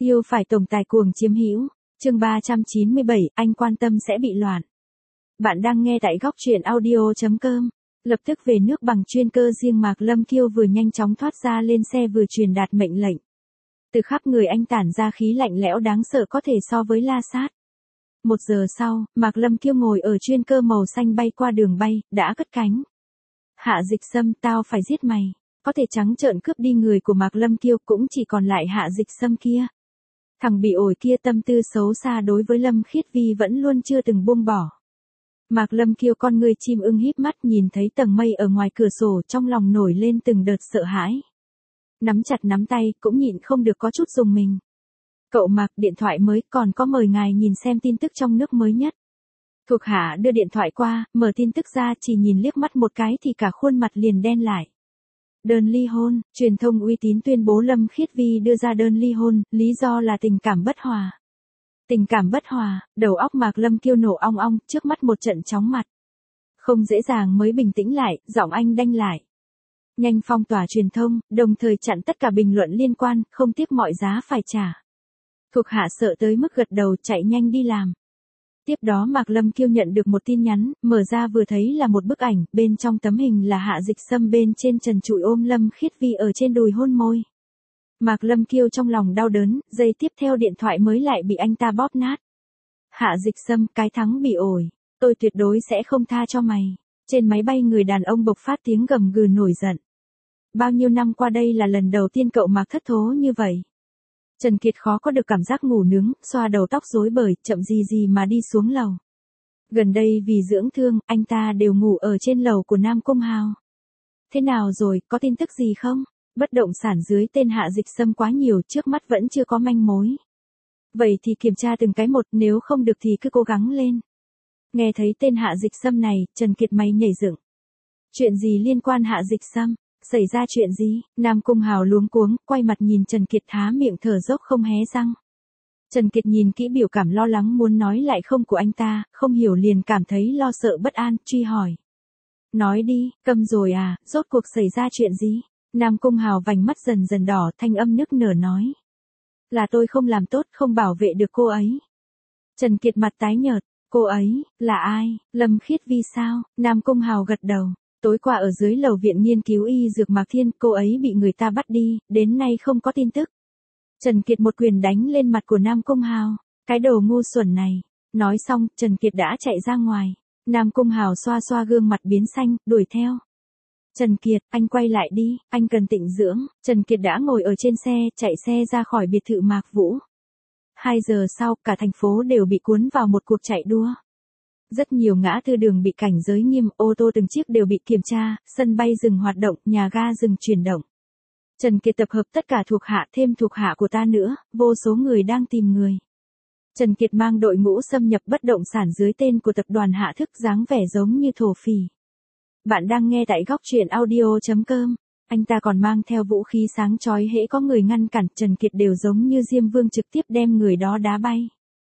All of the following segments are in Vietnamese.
Yêu phải tổng tài cuồng chiếm hữu. Chương 397, anh quan tâm sẽ bị loạn. Bạn đang nghe tại góc truyện audio.com. Lập tức về nước bằng chuyên cơ riêng, Mạc Lâm Kiêu vừa nhanh chóng thoát ra lên xe vừa truyền đạt mệnh lệnh. Từ khắp người anh tản ra khí lạnh lẽo đáng sợ có thể so với la sát. 1 giờ sau, Mạc Lâm Kiêu ngồi ở chuyên cơ màu xanh bay qua đường bay, đã cất cánh. Hạ Dịch Sâm, tao phải giết mày. Có thể trắng trợn cướp đi người của Mạc Lâm Kiêu, cũng chỉ còn lại Hạ Dịch Sâm kia. Thằng bị ổi kia tâm tư xấu xa đối với Lâm Khiết Vi vẫn luôn chưa từng buông bỏ. Mạc Lâm Kiêu con người chim ưng híp mắt nhìn thấy tầng mây ở ngoài cửa sổ, trong lòng nổi lên từng đợt sợ hãi. Nắm chặt nắm tay, cũng nhịn không được có chút rùng mình. Cậu Mạc, điện thoại mới, còn có mời ngài nhìn xem tin tức trong nước mới nhất. Thuộc hạ đưa điện thoại qua, mở tin tức ra, chỉ nhìn liếc mắt một cái thì cả khuôn mặt liền đen lại. Đơn ly hôn, truyền thông uy tín tuyên bố Lâm Khiết Vi đưa ra đơn ly hôn, lý do là tình cảm bất hòa. Tình cảm bất hòa, đầu óc Mạc Lâm Kiêu nổ ong ong, trước mắt một trận chóng mặt. Không dễ dàng mới bình tĩnh lại, giọng anh đanh lại. Nhanh phong tỏa truyền thông, đồng thời chặn tất cả bình luận liên quan, không tiếc mọi giá phải trả. Thuộc hạ sợ tới mức gật đầu, chạy nhanh đi làm. Tiếp đó Mạc Lâm Kiêu nhận được một tin nhắn, mở ra vừa thấy là một bức ảnh, bên trong tấm hình là Hạ Dịch Sâm bên trên trần trụi ôm Lâm Khiết Vi ở trên đùi hôn môi. Mạc Lâm Kiêu trong lòng đau đớn, giây tiếp theo điện thoại mới lại bị anh ta bóp nát. Hạ Dịch Sâm, cái thắng bị ổi, tôi tuyệt đối sẽ không tha cho mày. Trên máy bay người đàn ông bộc phát tiếng gầm gừ nổi giận. Bao nhiêu năm qua đây là lần đầu tiên cậu Mạc thất thố như vậy. Trần Kiệt khó có được cảm giác ngủ nướng, xoa đầu tóc rối bời, chậm gì mà đi xuống lầu. Gần đây vì dưỡng thương, anh ta đều ngủ ở trên lầu của Nam Cung Hào. Thế nào rồi, có tin tức gì không? Bất động sản dưới tên Hạ Dịch Sâm quá nhiều, trước mắt vẫn chưa có manh mối. Vậy thì kiểm tra từng cái một, nếu không được thì cứ cố gắng lên. Nghe thấy tên Hạ Dịch Sâm này, Trần Kiệt mày nhảy dựng. Chuyện gì liên quan Hạ Dịch Sâm? Xảy ra chuyện gì? Nam Cung Hào luống cuống, quay mặt nhìn Trần Kiệt há miệng thở dốc không hé răng. Trần Kiệt nhìn kỹ biểu cảm lo lắng muốn nói lại không của anh ta, không hiểu liền cảm thấy lo sợ bất an, truy hỏi. Nói đi, câm rồi à, rốt cuộc xảy ra chuyện gì? Nam Cung Hào vành mắt dần dần đỏ, thanh âm nức nở nói. Là tôi không làm tốt, không bảo vệ được cô ấy. Trần Kiệt mặt tái nhợt, cô ấy, là ai? Lâm Khiết Vi sao? Nam Cung Hào gật đầu. Tối qua ở dưới lầu viện nghiên cứu y dược Mạc Thiên, cô ấy bị người ta bắt đi, đến nay không có tin tức. Trần Kiệt một quyền đánh lên mặt của Nam Cung Hào. Cái đồ ngu xuẩn này. Nói xong, Trần Kiệt đã chạy ra ngoài. Nam Cung Hào xoa xoa gương mặt biến xanh, đuổi theo. Trần Kiệt, anh quay lại đi, anh cần tịnh dưỡng. Trần Kiệt đã ngồi ở trên xe, chạy xe ra khỏi biệt thự Mạc Vũ. 2 giờ sau, cả thành phố đều bị cuốn vào một cuộc chạy đua. Rất nhiều ngã tư đường bị cảnh giới nghiêm, ô tô từng chiếc đều bị kiểm tra, sân bay dừng hoạt động, nhà ga dừng chuyển động. Trần Kiệt tập hợp tất cả thuộc hạ thêm thuộc hạ của ta nữa, vô số người đang tìm người. Trần Kiệt mang đội ngũ xâm nhập bất động sản dưới tên của tập đoàn Hạ Thức, dáng vẻ giống như thổ phỉ. Bạn đang nghe tại góc truyện audio.com. Anh ta còn mang theo vũ khí sáng chói, hễ có người ngăn cản, Trần Kiệt đều giống như Diêm Vương trực tiếp đem người đó đá bay.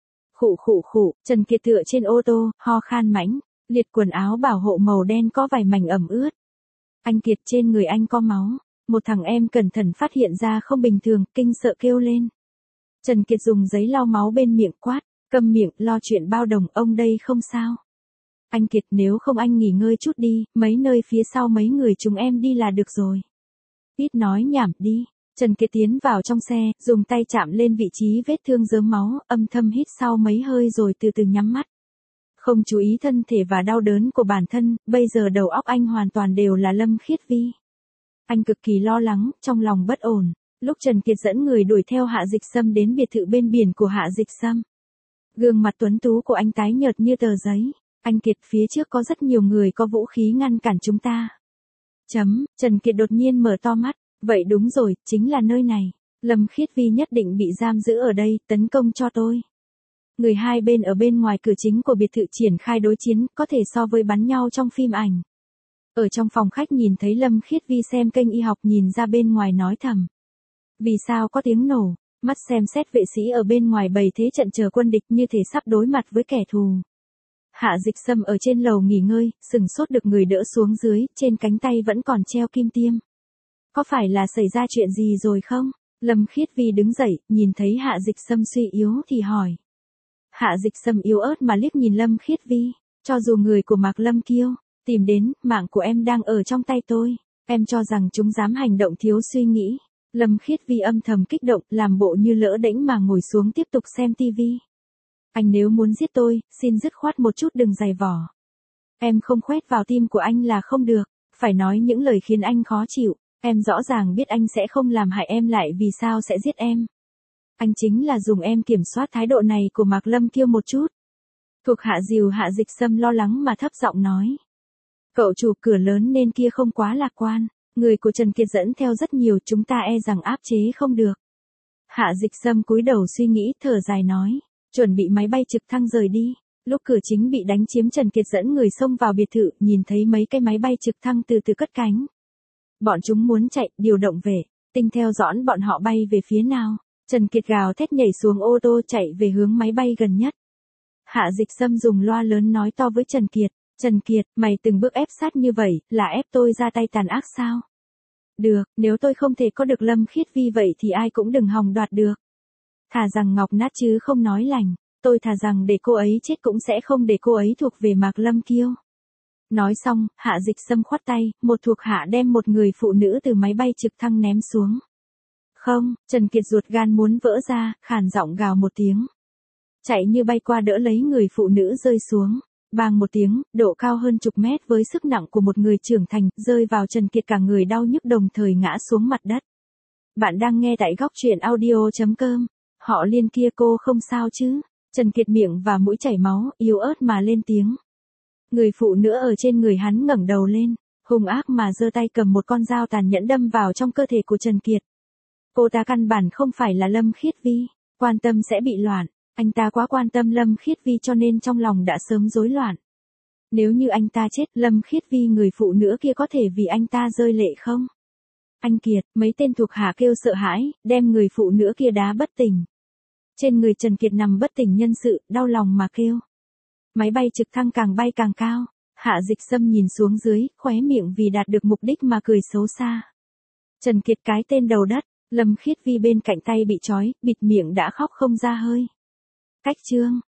Khụ, Trần Kiệt tựa trên ô tô, ho khan mãnh, liệt quần áo bảo hộ màu đen có vài mảnh ẩm ướt. Anh Kiệt, trên người anh có máu. Một thằng em cẩn thận phát hiện ra không bình thường, kinh sợ kêu lên. Trần Kiệt dùng giấy lau máu bên miệng quát, câm miệng, lo chuyện bao đồng, ông đây không sao. Anh Kiệt, nếu không anh nghỉ ngơi chút đi, mấy nơi phía sau mấy người chúng em đi là được rồi. Ít nói nhảm đi. Trần Kiệt tiến vào trong xe, dùng tay chạm lên vị trí vết thương rớm máu, âm thầm hít sau mấy hơi rồi từ từ nhắm mắt. Không chú ý thân thể và đau đớn của bản thân, bây giờ đầu óc anh hoàn toàn đều là Lâm Khiết Vi. Anh cực kỳ lo lắng, trong lòng bất ổn. Lúc Trần Kiệt dẫn người đuổi theo Hạ Dịch Sâm đến biệt thự bên biển của Hạ Dịch Sâm. Gương mặt tuấn tú của anh tái nhợt như tờ giấy. Anh Kiệt, phía trước có rất nhiều người có vũ khí ngăn cản chúng ta. Trần Kiệt đột nhiên mở to mắt. Vậy đúng rồi, chính là nơi này. Lâm Khiết Vi nhất định bị giam giữ ở đây, tấn công cho tôi. Người hai bên ở bên ngoài cửa chính của biệt thự triển khai đối chiến, có thể so với bắn nhau trong phim ảnh. Ở trong phòng khách nhìn thấy Lâm Khiết Vi xem kênh y học, nhìn ra bên ngoài nói thầm. Vì sao có tiếng nổ? Mắt xem xét vệ sĩ ở bên ngoài bày thế trận chờ quân địch, như thể sắp đối mặt với kẻ thù. Hạ Dịch Sâm ở trên lầu nghỉ ngơi, sừng sốt được người đỡ xuống dưới, trên cánh tay vẫn còn treo kim tiêm. Có phải là xảy ra chuyện gì rồi không? Lâm Khiết Vi đứng dậy, nhìn thấy Hạ Dịch Sâm suy yếu thì hỏi. Hạ Dịch Sâm yếu ớt mà liếc nhìn Lâm Khiết Vi, cho dù người của Mạc Lâm Kiêu tìm đến, mạng của em đang ở trong tay tôi, em cho rằng chúng dám hành động thiếu suy nghĩ. Lâm Khiết Vi âm thầm kích động, làm bộ như lỡ đễnh mà ngồi xuống tiếp tục xem tivi. Anh nếu muốn giết tôi, xin dứt khoát một chút đừng giày vò. Em không khoét vào tim của anh là không được, phải nói những lời khiến anh khó chịu. Em rõ ràng biết anh sẽ không làm hại em lại vì sao sẽ giết em. Anh chính là dùng em kiểm soát thái độ này của Mạc Lâm Kiêu một chút. Thuộc hạ dìu Hạ Dịch Sâm lo lắng mà thấp giọng nói. Cậu chủ cửa lớn nên kia không quá lạc quan. Người của Trần Kiệt dẫn theo rất nhiều, chúng ta e rằng áp chế không được. Hạ Dịch Sâm cúi đầu suy nghĩ, thở dài nói. Chuẩn bị máy bay trực thăng rời đi. Lúc cửa chính bị đánh chiếm, Trần Kiệt dẫn người xông vào biệt thự, nhìn thấy mấy cái máy bay trực thăng từ từ cất cánh. Bọn chúng muốn chạy, điều động về, tinh theo dõi bọn họ bay về phía nào. Trần Kiệt gào thét nhảy xuống ô tô chạy về hướng máy bay gần nhất. Hạ Dịch Sâm dùng loa lớn nói to với Trần Kiệt. Trần Kiệt, mày từng bước ép sát như vậy, là ép tôi ra tay tàn ác sao? Được, nếu tôi không thể có được Lâm Khiết Vi vậy thì ai cũng đừng hòng đoạt được. Thà rằng ngọc nát chứ không nói lành, tôi thà rằng để cô ấy chết cũng sẽ không để cô ấy thuộc về Mạc Lâm Kiêu. Nói xong, Hạ Dịch Sâm khoát tay, một thuộc hạ đem một người phụ nữ từ máy bay trực thăng ném xuống. Không, Trần Kiệt ruột gan muốn vỡ ra, khàn giọng gào một tiếng. Chạy như bay qua đỡ lấy người phụ nữ rơi xuống. Bang một tiếng, độ cao hơn chục mét với sức nặng của một người trưởng thành, rơi vào Trần Kiệt, cả người đau nhức đồng thời ngã xuống mặt đất. Bạn đang nghe tại góc truyện audio.com. Họ Liên kia, cô không sao chứ? Trần Kiệt miệng và mũi chảy máu, yếu ớt mà lên tiếng. Người phụ nữ ở trên người hắn ngẩng đầu lên, hung ác mà giơ tay cầm một con dao tàn nhẫn đâm vào trong cơ thể của Trần Kiệt. Cô ta căn bản không phải là Lâm Khiết Vi, quan tâm sẽ bị loạn. Anh ta quá quan tâm Lâm Khiết Vi cho nên trong lòng đã sớm rối loạn. Nếu như anh ta chết, Lâm Khiết Vi người phụ nữ kia có thể vì anh ta rơi lệ không? Anh Kiệt, mấy tên thuộc hạ kêu sợ hãi, đem người phụ nữ kia đá bất tỉnh. Trên người Trần Kiệt nằm bất tỉnh nhân sự, đau lòng mà kêu. Máy bay trực thăng càng bay càng cao. Hạ Dịch Sâm nhìn xuống dưới, khóe miệng vì đạt được mục đích mà cười xấu xa. Trần Kiệt cái tên đầu đất, Lâm Khiết Vi bên cạnh tay bị trói, bịt miệng đã khóc không ra hơi. Cách chương